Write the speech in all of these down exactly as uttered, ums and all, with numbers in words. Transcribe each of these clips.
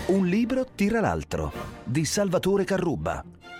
Un libro tira l'altro, di Salvatore Carrubba.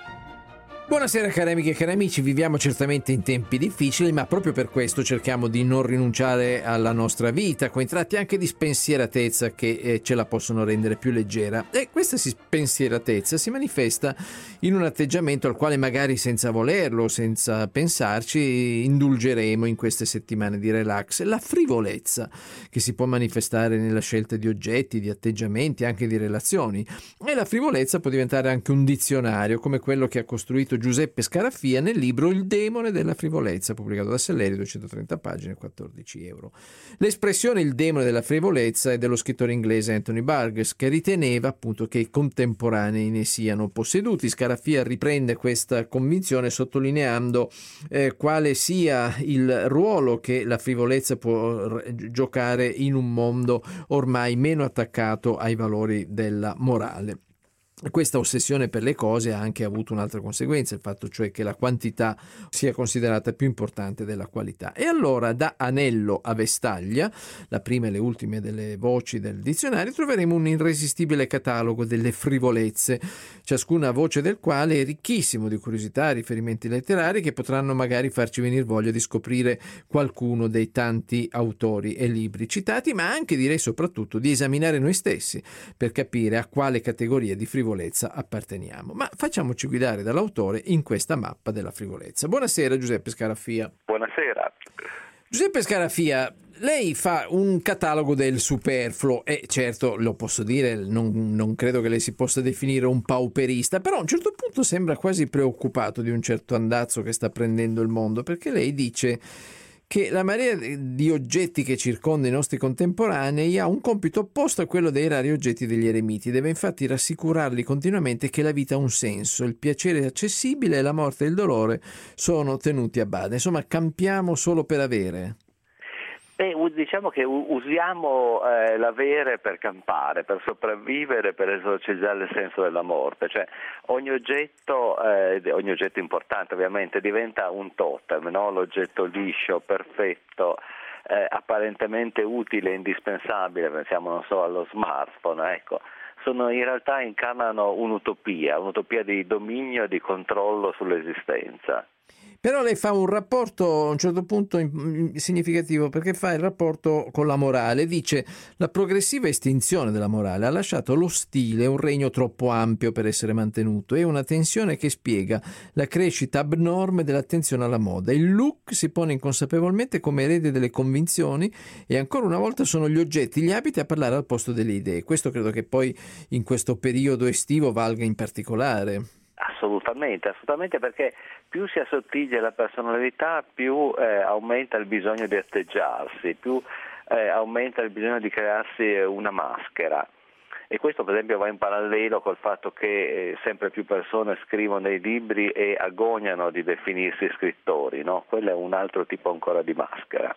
Buonasera cari amiche e cari amici, viviamo certamente in tempi difficili, ma proprio per questo cerchiamo di non rinunciare alla nostra vita, con tratti anche di spensieratezza che eh, ce la possono rendere più leggera. E questa spensieratezza si manifesta in un atteggiamento al quale magari senza volerlo, senza pensarci, indulgeremo in queste settimane di relax. La frivolezza che si può manifestare nella scelta di oggetti, di atteggiamenti, anche di relazioni. E la frivolezza può diventare anche un dizionario, come quello che ha costruito Giuseppe Scarafia nel libro Il demone della frivolezza, pubblicato da Sellerio, duecentotrenta pagine, quattordici euro. L'espressione il demone della frivolezza è dello scrittore inglese Anthony Burgess, che riteneva appunto che i contemporanei ne siano posseduti. Scarafia riprende questa convinzione sottolineando eh, quale sia il ruolo che la frivolezza può giocare in un mondo ormai meno attaccato ai valori della morale. Questa ossessione per le cose ha anche avuto un'altra conseguenza, il fatto cioè che la quantità sia considerata più importante della qualità. E allora da Anello a Vestaglia, la prima e le ultime delle voci del dizionario, troveremo un irresistibile catalogo delle frivolezze, ciascuna voce del quale è ricchissimo di curiosità, riferimenti letterari che potranno magari farci venire voglia di scoprire qualcuno dei tanti autori e libri citati, ma anche, direi soprattutto, di esaminare noi stessi per capire a quale categoria di frivolezza apparteniamo. Ma facciamoci guidare dall'autore in questa mappa della frivolezza. Buonasera Giuseppe Scarafia. Buonasera. Giuseppe Scarafia, lei fa un catalogo del superfluo e certo, lo posso dire, non, non credo che lei si possa definire un pauperista, però a un certo punto sembra quasi preoccupato di un certo andazzo che sta prendendo il mondo, perché lei dice che la marea di oggetti che circonda i nostri contemporanei ha un compito opposto a quello dei rari oggetti degli eremiti. Deve infatti rassicurarli continuamente che la vita ha un senso, il piacere è accessibile e la morte e il dolore sono tenuti a bada. Insomma, campiamo solo per avere. Beh, diciamo che usiamo eh, l'avere per campare, per sopravvivere, per esorcizzare il senso della morte. Cioè ogni oggetto, eh, ogni oggetto importante ovviamente diventa un totem, no? L'oggetto liscio, perfetto, eh, apparentemente utile, indispensabile, pensiamo non so allo smartphone, ecco. Sono in realtà incarnano un'utopia, un'utopia di dominio e di controllo sull'esistenza. Però lei fa un rapporto a un certo punto significativo, perché fa il rapporto con la morale. Dice: la progressiva estinzione della morale ha lasciato lo stile un regno troppo ampio per essere mantenuto e una tensione che spiega la crescita abnorme dell'attenzione alla moda. Il look si pone inconsapevolmente come erede delle convinzioni e ancora una volta sono gli oggetti, gli abiti a parlare al posto delle idee. Questo credo che poi in questo periodo estivo valga in particolare. Assolutamente, assolutamente, perché più si assottiglia la personalità, più eh, aumenta il bisogno di atteggiarsi, più eh, aumenta il bisogno di crearsi una maschera. E questo per esempio va in parallelo col fatto che eh, sempre più persone scrivono dei libri e agognano di definirsi scrittori, no? Quello è un altro tipo ancora di maschera.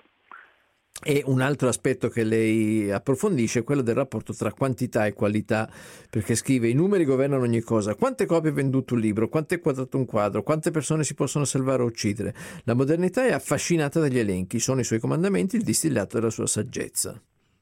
E un altro aspetto che lei approfondisce è quello del rapporto tra quantità e qualità, perché scrive: i numeri governano ogni cosa. Quante copie ha venduto un libro? Quanto è quadrato un quadro? Quante persone si possono salvare o uccidere? La modernità è affascinata dagli elenchi, sono i suoi comandamenti il distillato della sua saggezza.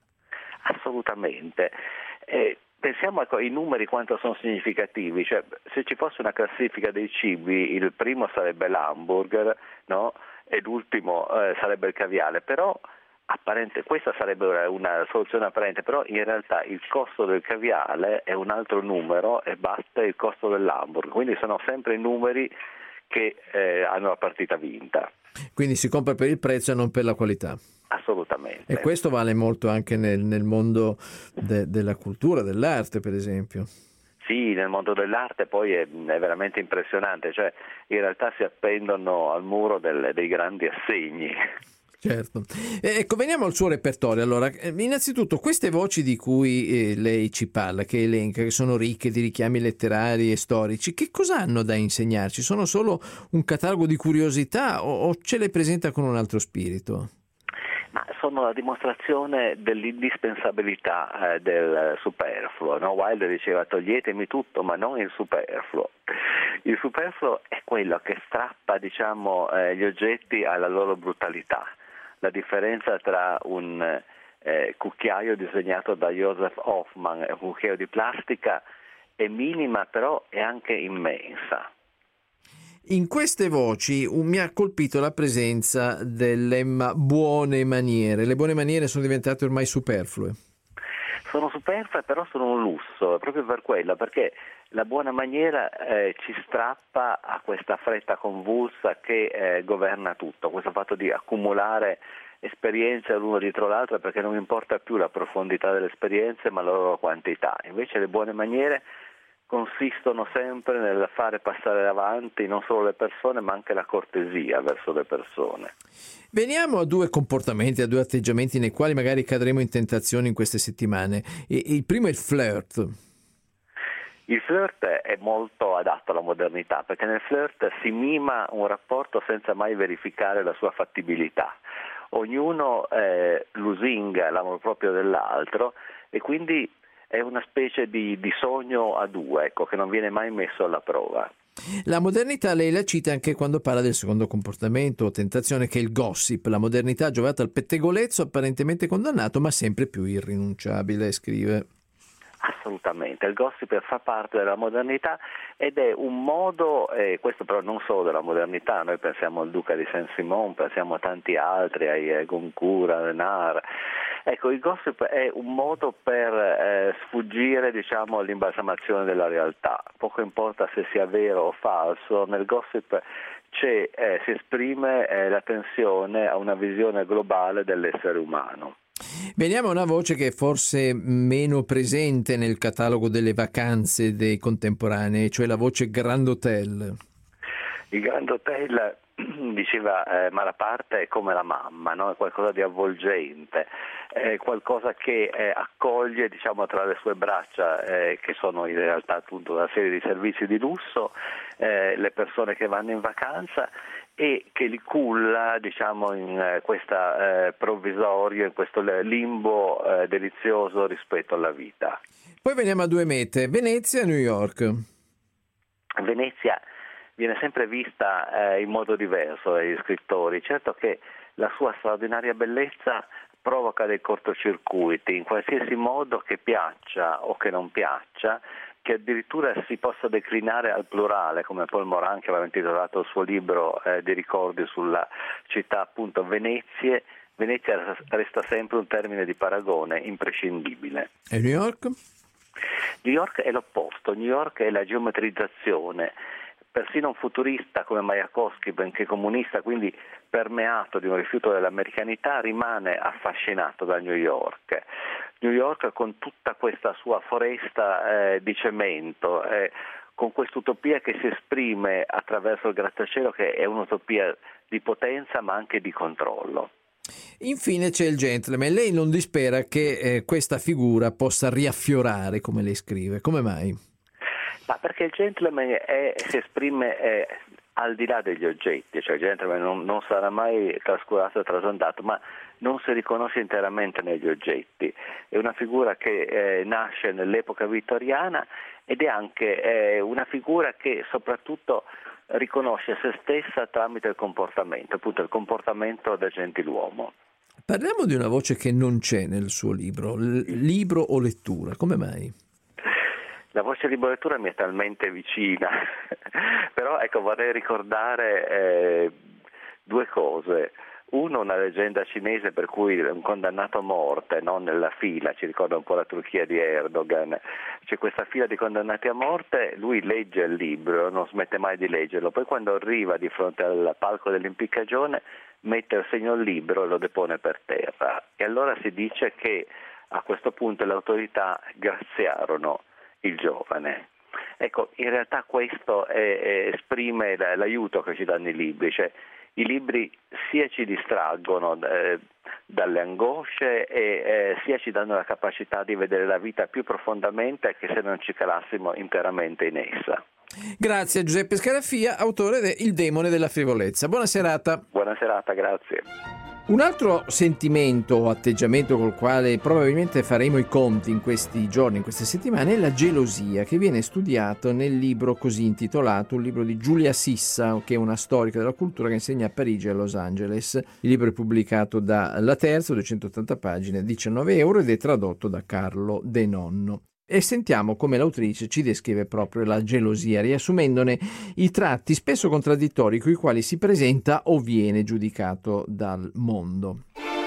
Assolutamente. Eh, pensiamo ai numeri quanto sono significativi, cioè se ci fosse una classifica dei cibi il primo sarebbe l'hamburger, no? E l'ultimo eh, sarebbe il caviale, però apparente, questa sarebbe una soluzione apparente, però in realtà il costo del caviale è un altro numero e batte il costo dell'hamburger, quindi sono sempre i numeri che eh, hanno la partita vinta. Quindi si compra per il prezzo e non per la qualità. Assolutamente. E questo vale molto anche nel, nel mondo de, della cultura, dell'arte per esempio. Sì, nel mondo dell'arte poi è, è veramente impressionante, cioè in realtà si appendono al muro del, dei grandi assegni. Certo. Ecco, veniamo al suo repertorio. Allora, innanzitutto queste voci di cui eh, lei ci parla, che elenca, che sono ricche di richiami letterari e storici, che cosa hanno da insegnarci? Sono solo un catalogo di curiosità o, o ce le presenta con un altro spirito? Ma sono la dimostrazione dell'indispensabilità eh, del superfluo, no? Wilde diceva: toglietemi tutto ma non il superfluo. Il superfluo è quello che strappa, diciamo, eh, gli oggetti alla loro brutalità. La differenza tra un eh, cucchiaio disegnato da Joseph Hoffman, è un cucchiaio di plastica, è minima però è anche immensa. In queste voci un, mi ha colpito la presenza del lemma buone maniere. Le buone maniere sono diventate ormai superflue. Sono superflue, però sono un lusso, proprio per quello, perché la buona maniera eh, ci strappa a questa fretta convulsa che eh, governa tutto, questo fatto di accumulare esperienze l'uno dietro l'altra, perché non importa più la profondità delle esperienze ma la loro quantità. Invece le buone maniere consistono sempre nel fare passare avanti non solo le persone ma anche la cortesia verso le persone. Veniamo a due comportamenti, a due atteggiamenti nei quali magari cadremo in tentazione in queste settimane. Il primo è il flirt. Il flirt è molto adatto alla modernità, perché nel flirt si mima un rapporto senza mai verificare la sua fattibilità. Ognuno eh, lusinga l'amor proprio dell'altro e quindi è una specie di, di sogno a due, ecco, che non viene mai messo alla prova. La modernità lei la cita anche quando parla del secondo comportamento o tentazione, che è il gossip, la modernità giocata al pettegolezzo apparentemente condannato ma sempre più irrinunciabile, scrive. Assolutamente, il gossip fa parte della modernità ed è un modo, eh, questo però non solo della modernità, noi pensiamo al Duca di Saint-Simon, pensiamo a tanti altri, ai Goncourt, a Renard. Ecco, il gossip è un modo per eh, sfuggire, diciamo, all'imbalsamazione della realtà. Poco importa se sia vero o falso, nel gossip c'è, eh, si esprime eh, la tensione a una visione globale dell'essere umano. Veniamo a una voce che è forse meno presente nel catalogo delle vacanze dei contemporanei, cioè la voce Grand Hotel. Il Grand Hotel, diceva eh, Malaparte, è come la mamma, no? È qualcosa di avvolgente, è qualcosa che eh, accoglie, diciamo, tra le sue braccia, eh, che sono in realtà appunto una serie di servizi di lusso, eh, le persone che vanno in vacanza, e che li culla, diciamo, in eh, questa eh, provvisorio, in questo limbo eh, delizioso rispetto alla vita. Poi veniamo a due mete, Venezia e New York. Venezia viene sempre vista eh, in modo diverso dagli scrittori. Certo che la sua straordinaria bellezza provoca dei cortocircuiti, in qualsiasi modo che piaccia o che non piaccia, che addirittura si possa declinare al plurale, come Paul Morand, che aveva intitolato il suo libro eh, di ricordi sulla città, appunto, Venezie. Venezia resta sempre un termine di paragone imprescindibile. E New York? New York è l'opposto, New York è la geometrizzazione. Persino un futurista come Majakovskij, benché comunista, quindi permeato di un rifiuto dell'americanità, rimane affascinato da New York. New York con tutta questa sua foresta eh, di cemento, eh, con quest'utopia che si esprime attraverso il grattacielo, che è un'utopia di potenza ma anche di controllo. Infine c'è il gentleman. Lei non dispera che eh, questa figura possa riaffiorare, come lei scrive. Come mai? Ma perché il gentleman è, si esprime è, al di là degli oggetti, cioè il gentleman non, non sarà mai trascurato e trasandato, ma non si riconosce interamente negli oggetti. È una figura che eh, nasce nell'epoca vittoriana ed è anche eh, una figura che soprattutto riconosce se stessa tramite il comportamento, appunto il comportamento del gentiluomo. Parliamo di una voce che non c'è nel suo libro, L- libro o lettura, come mai? La voce libro lettura mi è talmente vicina, però ecco, vorrei ricordare eh, due cose. Uno, una leggenda cinese per cui un condannato a morte, no, nella fila, ci ricorda un po' la Turchia di Erdogan, c'è questa fila di condannati a morte, lui legge il libro, non smette mai di leggerlo, poi quando arriva di fronte al palco dell'impiccagione mette il segno al libro e lo depone per terra. E allora si dice che a questo punto le autorità graziarono il giovane. Ecco, in realtà questo è, è, esprime l'aiuto che ci danno i libri, cioè i libri sia ci distraggono eh, dalle angosce e eh, sia ci danno la capacità di vedere la vita più profondamente che se non ci calassimo interamente in essa. Grazie a Giuseppe Scaraffia, autore de Il demone della frivolezza. Buona serata. Buona serata, grazie. Un altro sentimento o atteggiamento col quale probabilmente faremo i conti in questi giorni, in queste settimane, è la gelosia, che viene studiato nel libro così intitolato, un libro di Giulia Sissa, che è una storica della cultura che insegna a Parigi e a Los Angeles. Il libro è pubblicato da La Terza, duecentottanta pagine, diciannove euro, ed è tradotto da Carlo De Nonno. E sentiamo come l'autrice ci descrive proprio la gelosia, riassumendone i tratti spesso contraddittori coi quali si presenta o viene giudicato dal mondo.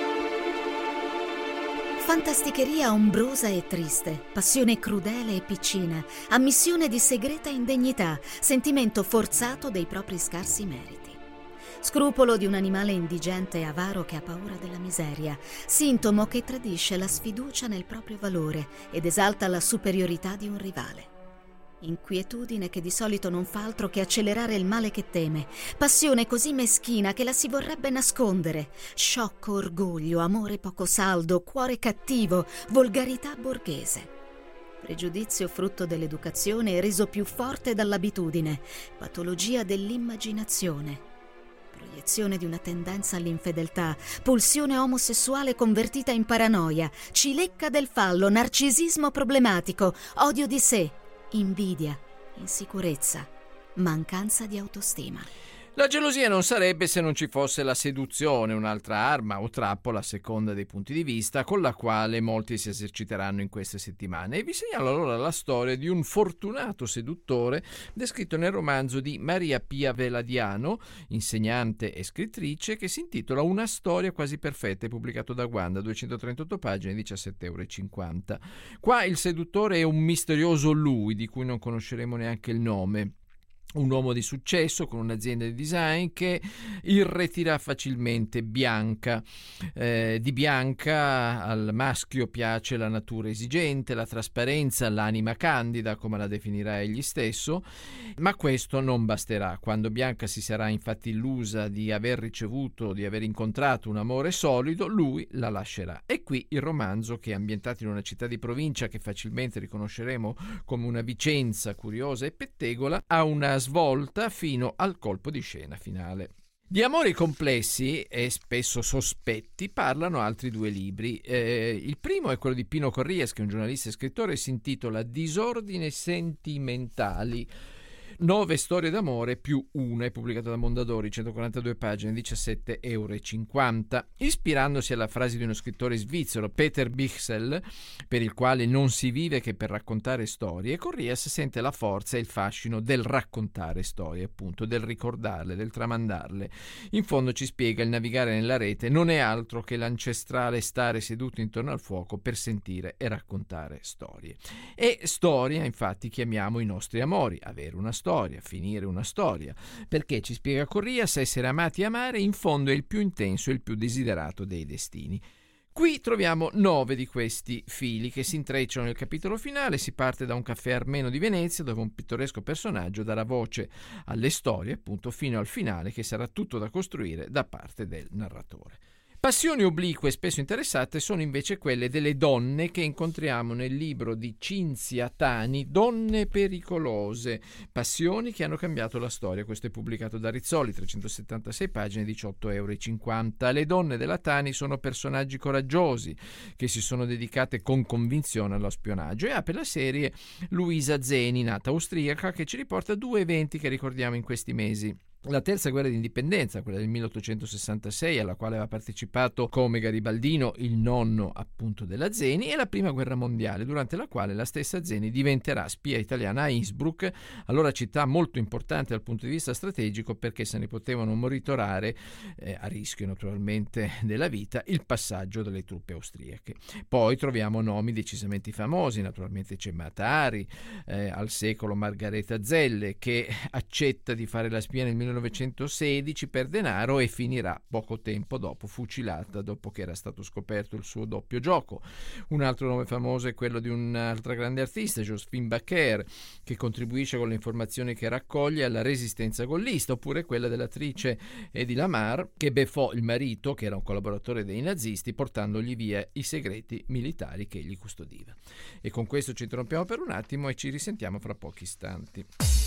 Fantasticheria ombrosa e triste, passione crudele e piccina, ammissione di segreta indegnità, sentimento forzato dei propri scarsi meriti. Scrupolo di un animale indigente e avaro che ha paura della miseria, sintomo che tradisce la sfiducia nel proprio valore ed esalta la superiorità di un rivale. Inquietudine che di solito non fa altro che accelerare il male che teme, passione così meschina che la si vorrebbe nascondere, sciocco orgoglio, amore poco saldo, cuore cattivo, volgarità borghese. Pregiudizio frutto dell'educazione e reso più forte dall'abitudine, patologia dell'immaginazione. Proiezione di una tendenza all'infedeltà, pulsione omosessuale convertita in paranoia, cilecca del fallo, narcisismo problematico, odio di sé, invidia, insicurezza, mancanza di autostima. La gelosia non sarebbe se non ci fosse la seduzione, un'altra arma o trappola a seconda dei punti di vista con la quale molti si eserciteranno in queste settimane. E vi segnalo allora la storia di un fortunato seduttore descritto nel romanzo di Maria Pia Veladiano, insegnante e scrittrice, che si intitola Una storia quasi perfetta, pubblicato da Wanda, duecentotrentotto pagine, diciassette euro e cinquanta. Qua il seduttore è un misterioso lui di cui non conosceremo neanche il nome. Un uomo di successo con un'azienda di design che irretirà facilmente Bianca. Eh, di Bianca al maschio piace la natura esigente, la trasparenza, l'anima candida, come la definirà egli stesso, ma questo non basterà. Quando Bianca si sarà infatti illusa di aver ricevuto, di aver incontrato un amore solido, lui la lascerà. E qui il romanzo, che è ambientato in una città di provincia che facilmente riconosceremo come una Vicenza curiosa e pettegola, ha una svolta fino al colpo di scena finale. Di amori complessi e spesso sospetti parlano altri due libri. Eh, il primo è quello di Pino Corrias, che è un giornalista e scrittore, e si intitola Disordini sentimentali. Nove storie d'amore più una, è pubblicato da Mondadori, centoquarantadue pagine, diciassette euro e cinquanta. Ispirandosi alla frase di uno scrittore svizzero, Peter Bichsel, per il quale non si vive che per raccontare storie, Corrias sente la forza e il fascino del raccontare storie, appunto, del ricordarle, del tramandarle. In fondo ci spiega: il navigare nella rete non è altro che l'ancestrale stare seduti intorno al fuoco per sentire e raccontare storie. E storia, infatti, chiamiamo i nostri amori, avere una storia. Storia, finire una storia, perché ci spiega Corrias, essere amati e amare in fondo è il più intenso e il più desiderato dei destini. Qui troviamo nove di questi fili che si intrecciano nel capitolo finale. Si parte da un caffè armeno di Venezia, dove un pittoresco personaggio darà voce alle storie, appunto, fino al finale, che sarà tutto da costruire da parte del narratore. Passioni oblique e spesso interessate sono invece quelle delle donne che incontriamo nel libro di Cinzia Tani, Donne pericolose, passioni che hanno cambiato la storia. Questo è pubblicato da Rizzoli, trecentosettantasei pagine, diciotto euro e cinquanta. Le donne della Tani sono personaggi coraggiosi che si sono dedicate con convinzione allo spionaggio, e apre la serie Luisa Zeni, nata austriaca, che ci riporta due eventi che ricordiamo in questi mesi. La terza guerra d'indipendenza, quella del milleottocentosessantasei, alla quale aveva partecipato come garibaldino il nonno appunto della Zeni, e la prima guerra mondiale, durante la quale la stessa Zeni diventerà spia italiana a Innsbruck, allora città molto importante dal punto di vista strategico, perché se ne potevano monitorare, eh, a rischio naturalmente della vita, il passaggio delle truppe austriache. Poi troviamo nomi decisamente famosi, naturalmente c'è Matari, eh, al secolo Margareta Zelle, che accetta di fare la spia nel millenovecentosedici per denaro e finirà poco tempo dopo fucilata dopo che era stato scoperto il suo doppio gioco. Un altro nome famoso è quello di un'altra grande artista, Josephine Baker, che contribuisce con le informazioni che raccoglie alla resistenza gollista, oppure quella dell'attrice Hedy Lamarr, che beffò il marito, che era un collaboratore dei nazisti, portandogli via i segreti militari che egli custodiva. E con questo ci interrompiamo per un attimo e ci risentiamo fra pochi istanti.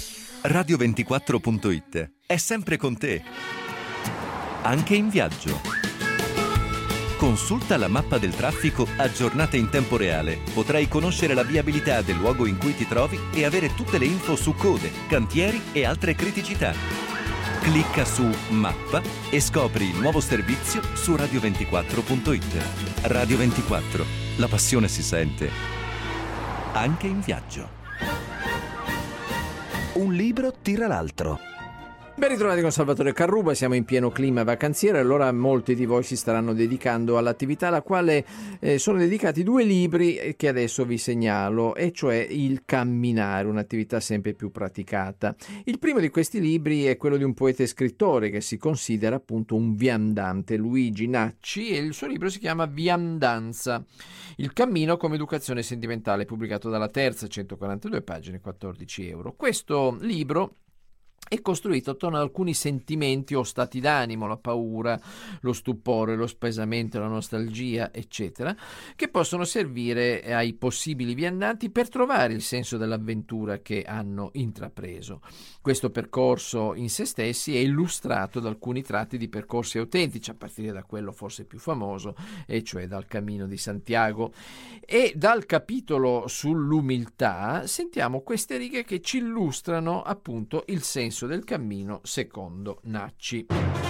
radio ventiquattro punto it è sempre con te, anche in viaggio. Consulta la mappa del traffico aggiornata in tempo reale. Potrai conoscere la viabilità del luogo in cui ti trovi e avere tutte le info su code, cantieri e altre criticità. Clicca su Mappa e scopri il nuovo servizio su radio ventiquattro punto it. Radio ventiquattro, la passione si sente, anche in viaggio. Un libro tira l'altro. Ben ritrovati con Salvatore Carruba, siamo in pieno clima vacanziere, allora molti di voi si staranno dedicando all'attività alla quale eh, sono dedicati due libri che adesso vi segnalo, e cioè il camminare, un'attività sempre più praticata. Il primo di questi libri è quello di un poeta e scrittore che si considera appunto un viandante, Luigi Nacci, e il suo libro si chiama Viandanza, il cammino come educazione sentimentale, pubblicato dalla Terza, centoquarantadue pagine, quattordici euro. Questo libro è costruito attorno ad alcuni sentimenti o stati d'animo, la paura, lo stupore, lo spaesamento, la nostalgia, eccetera, che possono servire ai possibili viandanti per trovare il senso dell'avventura che hanno intrapreso. Questo percorso in se stessi è illustrato da alcuni tratti di percorsi autentici, a partire da quello forse più famoso, e cioè dal Cammino di Santiago. E dal capitolo sull'umiltà sentiamo queste righe che ci illustrano appunto il senso del cammino secondo Nacci.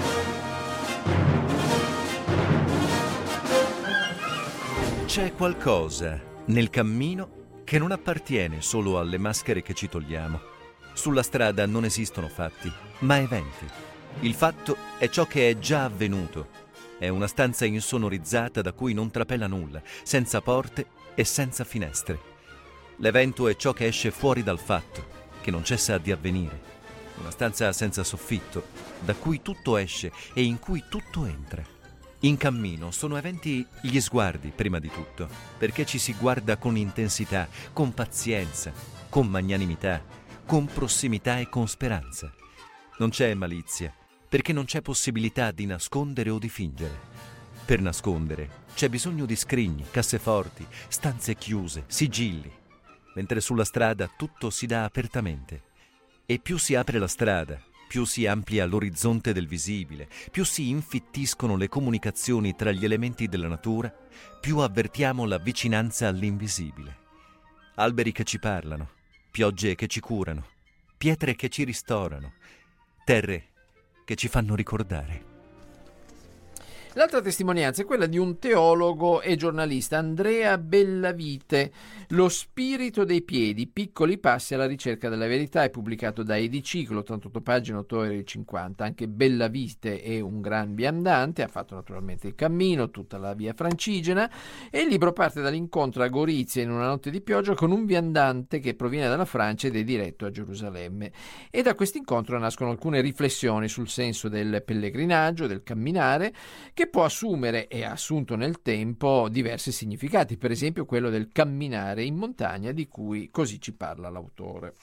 C'è qualcosa nel cammino che non appartiene solo alle maschere che ci togliamo. Sulla strada non esistono fatti, ma eventi. Il fatto è ciò che è già avvenuto. È una stanza insonorizzata da cui non trapela nulla, senza porte e senza finestre. L'evento è ciò che esce fuori dal fatto, che non cessa di avvenire. Una stanza senza soffitto, da cui tutto esce e in cui tutto entra. In cammino sono eventi gli sguardi, prima di tutto, perché ci si guarda con intensità, con pazienza, con magnanimità, con prossimità e con speranza. Non c'è malizia, perché non c'è possibilità di nascondere o di fingere. Per nascondere c'è bisogno di scrigni, casseforti, stanze chiuse, sigilli, mentre sulla strada tutto si dà apertamente. E più si apre la strada, più si amplia l'orizzonte del visibile, più si infittiscono le comunicazioni tra gli elementi della natura, più avvertiamo la vicinanza all'invisibile. Alberi che ci parlano, piogge che ci curano, pietre che ci ristorano, terre che ci fanno ricordare. L'altra testimonianza è quella di un teologo e giornalista, Andrea Bellavite. Lo spirito dei piedi, piccoli passi alla ricerca della verità, è pubblicato da Ediciclo, ottantotto pagine, otto euro e cinquanta. Anche Bellavite è un gran viandante, ha fatto naturalmente il cammino, tutta la via Francigena, e il libro parte dall'incontro a Gorizia in una notte di pioggia con un viandante che proviene dalla Francia ed è diretto a Gerusalemme. E da questo incontro nascono alcune riflessioni sul senso del pellegrinaggio, del camminare, che che può assumere e ha assunto nel tempo diversi significati, per esempio quello del camminare in montagna, di cui così ci parla l'autore.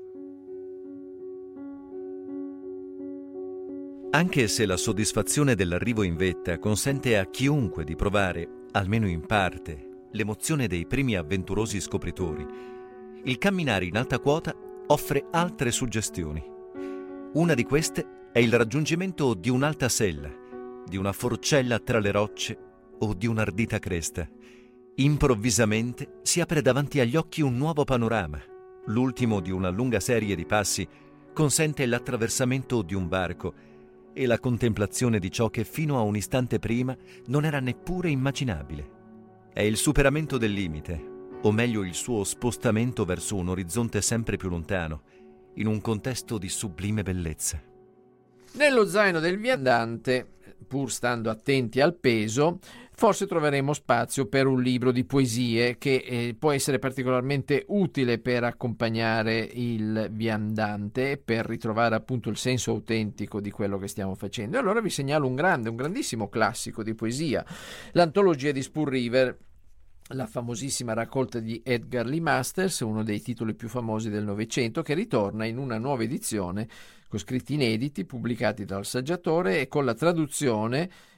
Anche se la soddisfazione dell'arrivo in vetta consente a chiunque di provare, almeno in parte, l'emozione dei primi avventurosi scopritori, il camminare in alta quota offre altre suggestioni. Una di queste è il raggiungimento di un'alta sella, di una forcella tra le rocce o di un'ardita cresta. Improvvisamente si apre davanti agli occhi un nuovo panorama. L'ultimo di una lunga serie di passi consente l'attraversamento di un varco e la contemplazione di ciò che fino a un istante prima non era neppure immaginabile. È il superamento del limite, o meglio il suo spostamento verso un orizzonte sempre più lontano, in un contesto di sublime bellezza. Nello zaino del viandante, pur stando attenti al peso, forse troveremo spazio per un libro di poesie che eh, può essere particolarmente utile per accompagnare il viandante e per ritrovare appunto il senso autentico di quello che stiamo facendo. E allora vi segnalo un grande, un grandissimo classico di poesia, l'antologia di Spoon River, la famosissima raccolta di Edgar Lee Masters, uno dei titoli più famosi del Novecento, che ritorna in una nuova edizione con scritti inediti pubblicati dal saggiatore e con la traduzione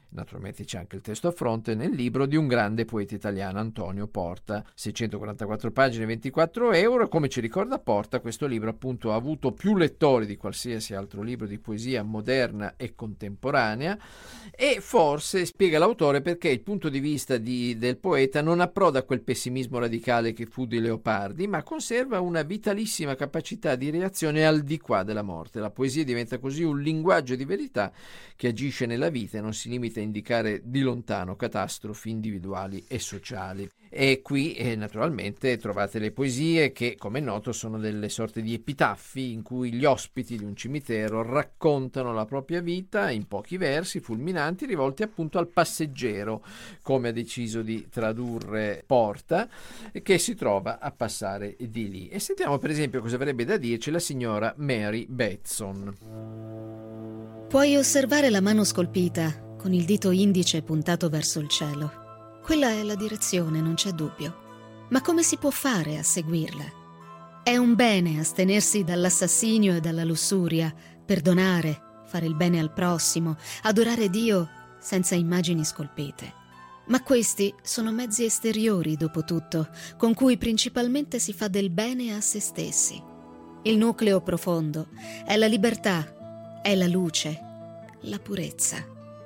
naturalmente c'è anche il testo a fronte nel libro, di un grande poeta italiano, Antonio Porta, seicentoquarantaquattro pagine, ventiquattro euro. Come ci ricorda Porta, questo libro appunto ha avuto più lettori di qualsiasi altro libro di poesia moderna e contemporanea, e forse spiega l'autore perché il punto di vista di, del poeta non approda a quel pessimismo radicale che fu di Leopardi, ma conserva una vitalissima capacità di reazione al di qua della morte. La poesia diventa così un linguaggio di verità che agisce nella vita e non si limita a indicare di lontano catastrofi individuali e sociali. E qui eh, naturalmente trovate le poesie che, come è noto, sono delle sorte di epitaffi in cui gli ospiti di un cimitero raccontano la propria vita in pochi versi fulminanti rivolti appunto al passeggero, come ha deciso di tradurre Porta, che si trova a passare di lì. E sentiamo per esempio cosa avrebbe da dirci la signora Mary Batson. Puoi osservare la mano scolpita con il dito indice puntato verso il cielo. Quella è la direzione, non c'è dubbio. Ma come si può fare a seguirla? È un bene astenersi dall'assassinio e dalla lussuria, perdonare, fare il bene al prossimo, adorare Dio senza immagini scolpite. Ma questi sono mezzi esteriori, dopo tutto, con cui principalmente si fa del bene a se stessi. Il nucleo profondo è la libertà, è la luce, la purezza.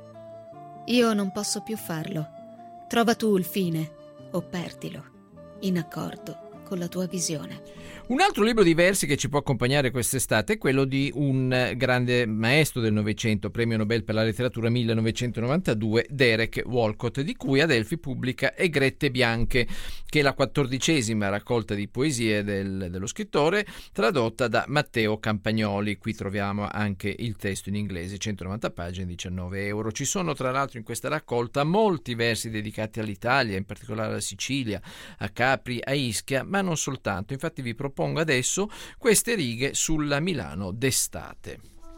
Io non posso più farlo. Trova tu il fine o perdilo, in accordo con la tua visione. Un altro libro di versi che ci può accompagnare quest'estate è quello di un grande maestro del Novecento, premio Nobel per la letteratura millenovecentonovantadue, Derek Walcott, di cui Adelphi pubblica Egrette bianche, che è la quattordicesima raccolta di poesie del, dello scrittore, tradotta da Matteo Campagnoli. Qui troviamo anche il testo in inglese, centonovanta pagine, diciannove euro. Ci sono tra l'altro in questa raccolta molti versi dedicati all'Italia, in particolare alla Sicilia, a Capri, a Ischia, ma non soltanto. Infatti vi propongo adesso queste righe sulla Milano d'estate.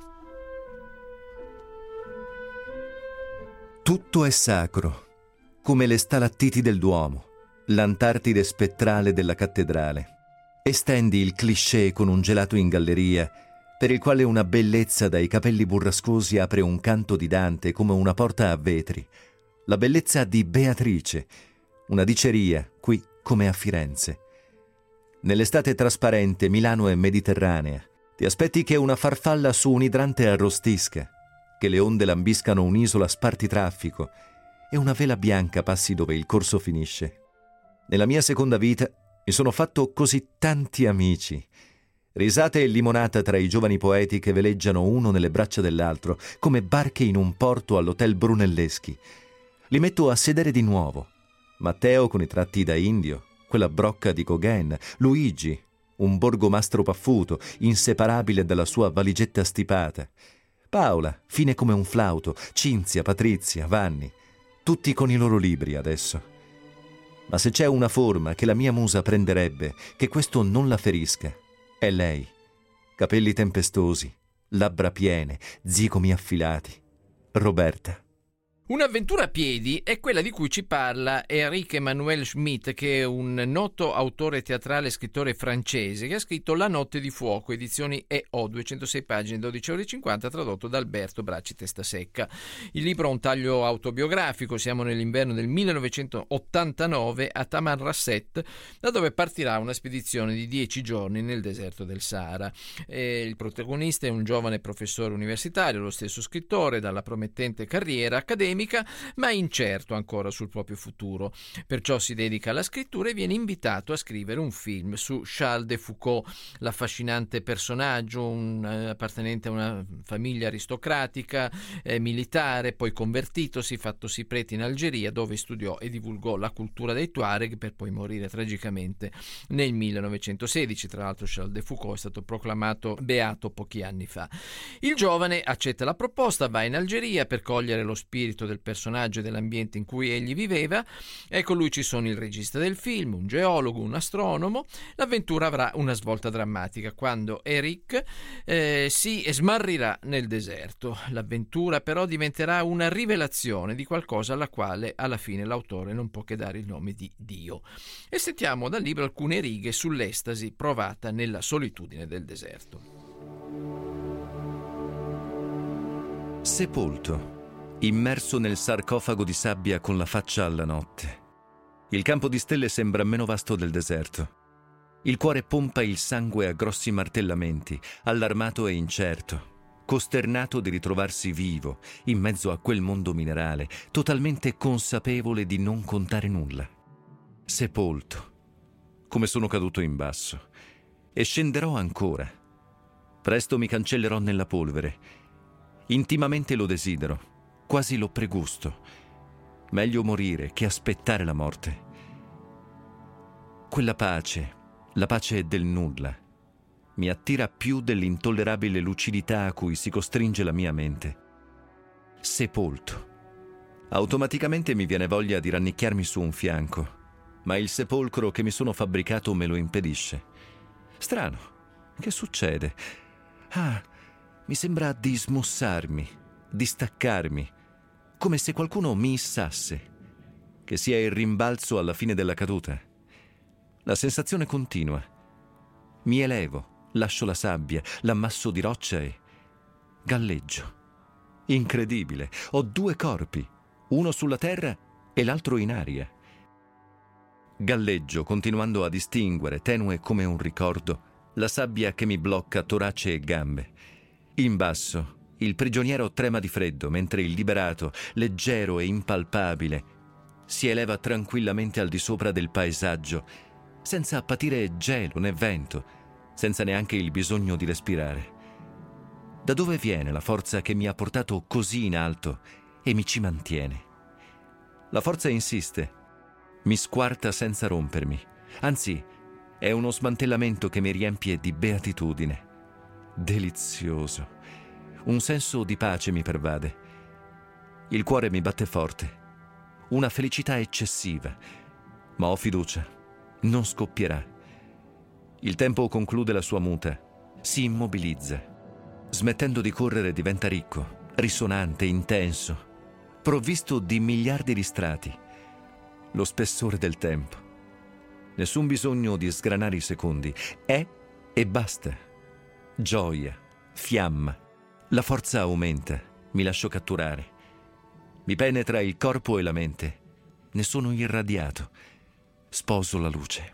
Tutto è sacro, come le stalattiti del Duomo, l'Antartide spettrale della cattedrale. Estendi il cliché con un gelato in galleria, per il quale una bellezza dai capelli burrascosi apre un canto di Dante come una porta a vetri. La bellezza di Beatrice, una diceria, qui come a Firenze. Nell'estate trasparente Milano è mediterranea. Ti aspetti che una farfalla su un idrante arrostisca, che le onde lambiscano un'isola spartitraffico e una vela bianca passi dove il corso finisce. Nella mia seconda vita mi sono fatto così tanti amici. Risate e limonata tra i giovani poeti che veleggiano uno nelle braccia dell'altro, come barche in un porto all'hotel Brunelleschi. Li metto a sedere di nuovo. Matteo con i tratti da indio, quella brocca di Gauguin, Luigi, un borgomastro paffuto, inseparabile dalla sua valigetta stipata, Paola, fine come un flauto, Cinzia, Patrizia, Vanni, tutti con i loro libri adesso. Ma se c'è una forma che la mia musa prenderebbe, che questo non la ferisca, è lei. Capelli tempestosi, labbra piene, zigomi affilati. Roberta. Un'avventura a piedi è quella di cui ci parla Eric Emmanuel Schmitt, che è un noto autore teatrale e scrittore francese che ha scritto La notte di fuoco, edizioni E O, duecentosei pagine, dodici euro e cinquanta, tradotto da Alberto Bracci Testasecca. Il libro ha un taglio autobiografico, siamo nell'inverno del millenovecentottantanove a Tamanrasset, da dove partirà una spedizione di dieci giorni nel deserto del Sahara. E il protagonista è un giovane professore universitario, lo stesso scrittore, dalla promettente carriera accademica, ma incerto ancora sul proprio futuro. Perciò si dedica alla scrittura e viene invitato a scrivere un film su Charles de Foucault, l'affascinante personaggio, un eh, appartenente a una famiglia aristocratica, eh, militare, poi convertitosi, fattosi prete in Algeria, dove studiò e divulgò la cultura dei Tuareg, per poi morire tragicamente nel millenovecentosedici. Tra l'altro Charles de Foucault è stato proclamato beato pochi anni fa. Il giovane accetta la proposta, va in Algeria per cogliere lo spirito del personaggio e dell'ambiente in cui egli viveva, e con lui ci sono il regista del film, un geologo, un astronomo. L'avventura avrà una svolta drammatica quando Eric eh, si smarrirà nel deserto. L'avventura però diventerà una rivelazione di qualcosa alla quale alla fine l'autore non può che dare il nome di Dio. E sentiamo dal libro alcune righe sull'estasi provata nella solitudine del deserto. Sepolto. immerso nel sarcofago di sabbia con la faccia alla notte. Il campo di stelle sembra meno vasto del deserto. Il cuore pompa il sangue a grossi martellamenti, allarmato e incerto, costernato di ritrovarsi vivo in mezzo a quel mondo minerale, totalmente consapevole di non contare nulla. Sepolto, come sono caduto in basso, e scenderò ancora. Presto mi cancellerò nella polvere. Intimamente lo desidero, quasi lo pregusto. Meglio morire che aspettare la morte. Quella pace, la pace del nulla, mi attira più dell'intollerabile lucidità a cui si costringe la mia mente. Sepolto. Automaticamente mi viene voglia di rannicchiarmi su un fianco, ma il sepolcro che mi sono fabbricato me lo impedisce. Strano, che succede? Ah, mi sembra di smussarmi, di staccarmi, come se qualcuno mi issasse, che sia il rimbalzo alla fine della caduta. La sensazione continua. Mi elevo. Lascio la sabbia, l'ammasso di roccia e galleggio. Incredibile, ho due corpi, uno sulla terra e l'altro in aria. Galleggio, continuando a distinguere, tenue come un ricordo, la sabbia che mi blocca torace e gambe. In basso, il prigioniero trema di freddo, mentre il liberato, leggero e impalpabile, si eleva tranquillamente al di sopra del paesaggio, senza patire gelo né vento, senza neanche il bisogno di respirare. Da dove viene la forza che mi ha portato così in alto e mi ci mantiene? La forza insiste, mi squarta senza rompermi, anzi, è uno smantellamento che mi riempie di beatitudine. Delizioso. Un senso di pace mi pervade. Il cuore mi batte forte. Una felicità eccessiva. Ma ho fiducia. Non scoppierà. Il tempo conclude la sua muta, si immobilizza. Smettendo di correre diventa ricco, risonante, intenso, provvisto di miliardi di strati. Lo spessore del tempo. Nessun bisogno di sgranare i secondi. È e basta. Gioia, fiamma. La forza aumenta, mi lascio catturare. Mi penetra il corpo e la mente. Ne sono irradiato. Sposo la luce.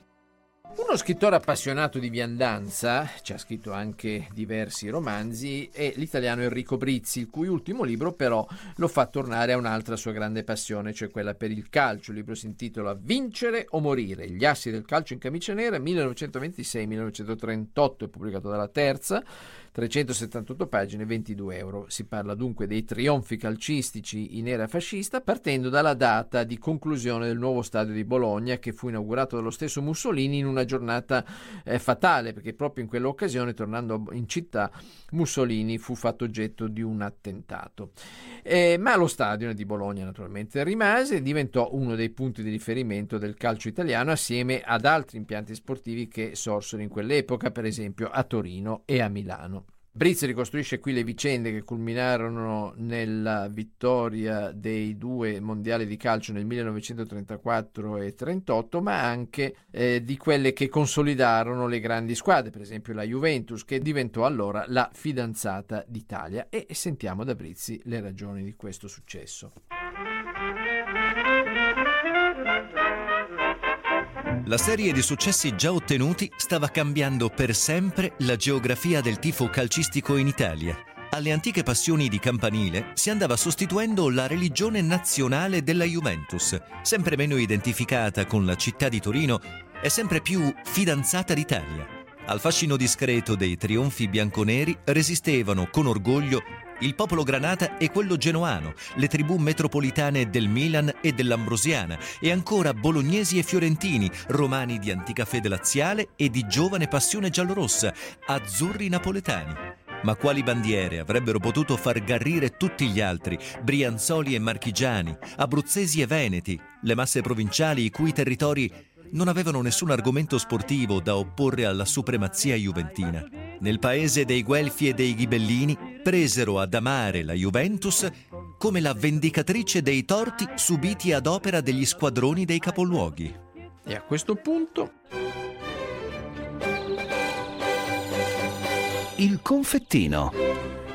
Uno scrittore appassionato di viandanza, ci ha scritto anche diversi romanzi, è l'italiano Enrico Brizzi, il cui ultimo libro però lo fa tornare a un'altra sua grande passione, cioè quella per il calcio. Il libro si intitola Vincere o morire, gli assi del calcio in camicia nera, millenovecentoventisei millenovecentotrentotto, è pubblicato dalla Terza, trecentosettantotto pagine, ventidue euro. Si parla dunque dei trionfi calcistici in era fascista, partendo dalla data di conclusione del nuovo stadio di Bologna, che fu inaugurato dallo stesso Mussolini in una giornata eh, fatale, perché proprio in quell'occasione, tornando in città, Mussolini fu fatto oggetto di un attentato. Eh, ma lo stadio di Bologna naturalmente rimase e diventò uno dei punti di riferimento del calcio italiano, assieme ad altri impianti sportivi che sorsero in quell'epoca, per esempio a Torino e a Milano. Brizzi ricostruisce qui le vicende che culminarono nella vittoria dei due mondiali di calcio nel millenovecentotrentaquattro e trentotto, ma anche eh, di quelle che consolidarono le grandi squadre, per esempio la Juventus, che diventò allora la fidanzata d'Italia. E sentiamo da Brizzi le ragioni di questo successo. La serie di successi già ottenuti stava cambiando per sempre la geografia del tifo calcistico in Italia. Alle antiche passioni di campanile si andava sostituendo la religione nazionale della Juventus, sempre meno identificata con la città di Torino e sempre più fidanzata d'Italia. Al fascino discreto dei trionfi bianconeri resistevano con orgoglio il popolo granata e quello genoano, le tribù metropolitane del Milan e dell'Ambrosiana, e ancora bolognesi e fiorentini, romani di antica fede laziale e di giovane passione giallorossa, azzurri napoletani. Ma quali bandiere avrebbero potuto far garrire tutti gli altri, brianzoli e marchigiani, abruzzesi e veneti, le masse provinciali i cui territori non avevano nessun argomento sportivo da opporre alla supremazia juventina? Nel paese dei Guelfi e dei Ghibellini presero ad amare la Juventus come la vendicatrice dei torti subiti ad opera degli squadroni dei capoluoghi. E a questo punto Il confettino.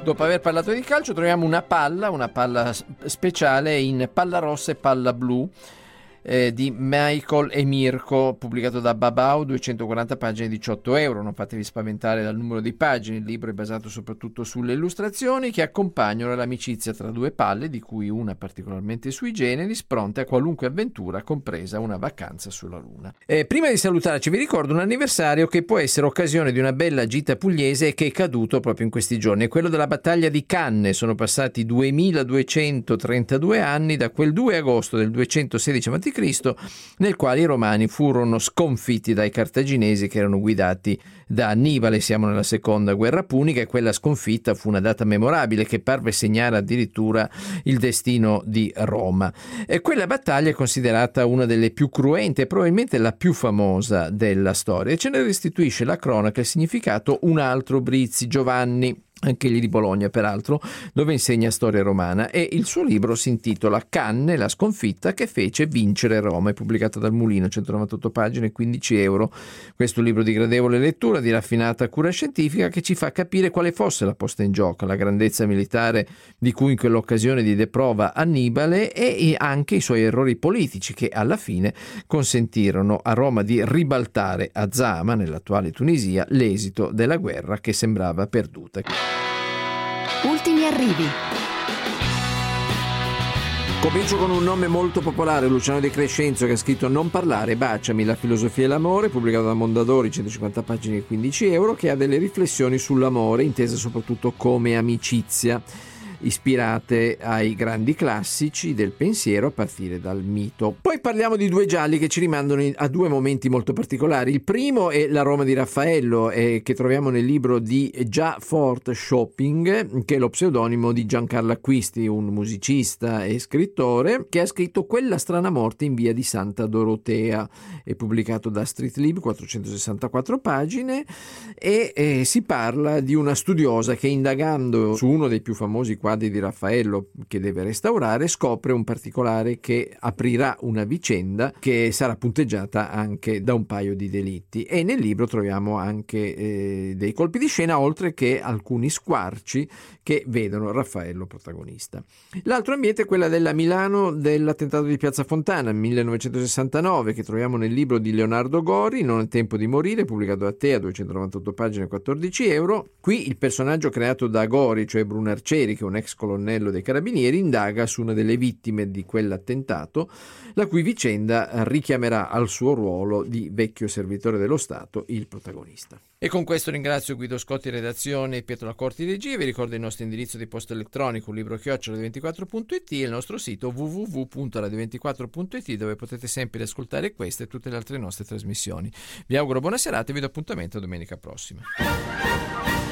Dopo aver parlato di calcio troviamo una palla, una palla speciale in palla rossa e palla blu eh, di Michael e Mirko, pubblicato da Babau, duecentoquaranta pagine, diciotto euro. Non fatevi spaventare dal numero di pagine, il libro è basato soprattutto sulle illustrazioni che accompagnano l'amicizia tra due palle, di cui una particolarmente sui generis, pronte a qualunque avventura, compresa una vacanza sulla Luna. Eh, prima di salutarci vi ricordo un anniversario che può essere occasione di una bella gita pugliese e che è caduto proprio in questi giorni, è quello della battaglia di Canne. Sono passati duemiladuecentotrentadue anni da quel due agosto del duecentosedici avanti Cristo, nel quale i romani furono sconfitti dai cartaginesi che erano guidati da Annibale. Siamo nella seconda guerra punica e quella sconfitta fu una data memorabile che parve segnare addirittura il destino di Roma. E quella battaglia è considerata una delle più cruente e probabilmente la più famosa della storia, e ce ne restituisce la cronaca il significato un altro Brizzi, Giovanni, anche lì di Bologna peraltro, dove insegna storia romana, e il suo libro si intitola Canne, la sconfitta che fece vincere Roma. È pubblicato dal Mulino, centonovantotto pagine, quindici euro. Questo è un libro di gradevole lettura, di raffinata cura scientifica, che ci fa capire quale fosse la posta in gioco, la grandezza militare di cui in quell'occasione diede prova Annibale e anche i suoi errori politici che alla fine consentirono a Roma di ribaltare a Zama, nell'attuale Tunisia, l'esito della guerra che sembrava perduta. Ultimi arrivi. Comincio con un nome molto popolare, Luciano De Crescenzo, che ha scritto Non parlare, baciami, la filosofia e l'amore, pubblicato da Mondadori, centocinquanta pagine e quindici euro, che ha delle riflessioni sull'amore, intesa soprattutto come amicizia, ispirate ai grandi classici del pensiero a partire dal mito. Poi parliamo di due gialli che ci rimandano a due momenti molto particolari. Il primo è La Roma di Raffaello, eh, che troviamo nel libro di Già Fort Shopping, che è lo pseudonimo di Giancarlo Acquisti, un musicista e scrittore che ha scritto Quella strana morte in via di Santa Dorotea. È pubblicato da Streetlib, quattrocentosessantaquattro pagine, e eh, si parla di una studiosa che, indagando su uno dei più famosi quadri di Raffaello che deve restaurare, scopre un particolare che aprirà una vicenda che sarà punteggiata anche da un paio di delitti, e nel libro troviamo anche eh, dei colpi di scena, oltre che alcuni squarci che vedono Raffaello protagonista. L'altro ambiente è quella della Milano dell'attentato di Piazza Fontana millenovecentosessantanove, che troviamo nel libro di Leonardo Gori, Non è tempo di morire, pubblicato da Tea, duecentonovantotto pagine, quattordici euro. Qui il personaggio creato da Gori, cioè Bruno Arcieri, che è un ex colonnello dei carabinieri, indaga su una delle vittime di quell'attentato, la cui vicenda richiamerà al suo ruolo di vecchio servitore dello Stato il protagonista. E con questo ringrazio Guido Scotti, redazione, e Pietro Lacorti, regia. Vi ricordo il nostro indirizzo di posta elettronico, un libro chiocciola radio ventiquattro punto it, e il nostro sito w w w punto radio ventiquattro punto it, dove potete sempre ascoltare queste e tutte le altre nostre trasmissioni. Vi auguro buona serata e vi do appuntamento domenica prossima.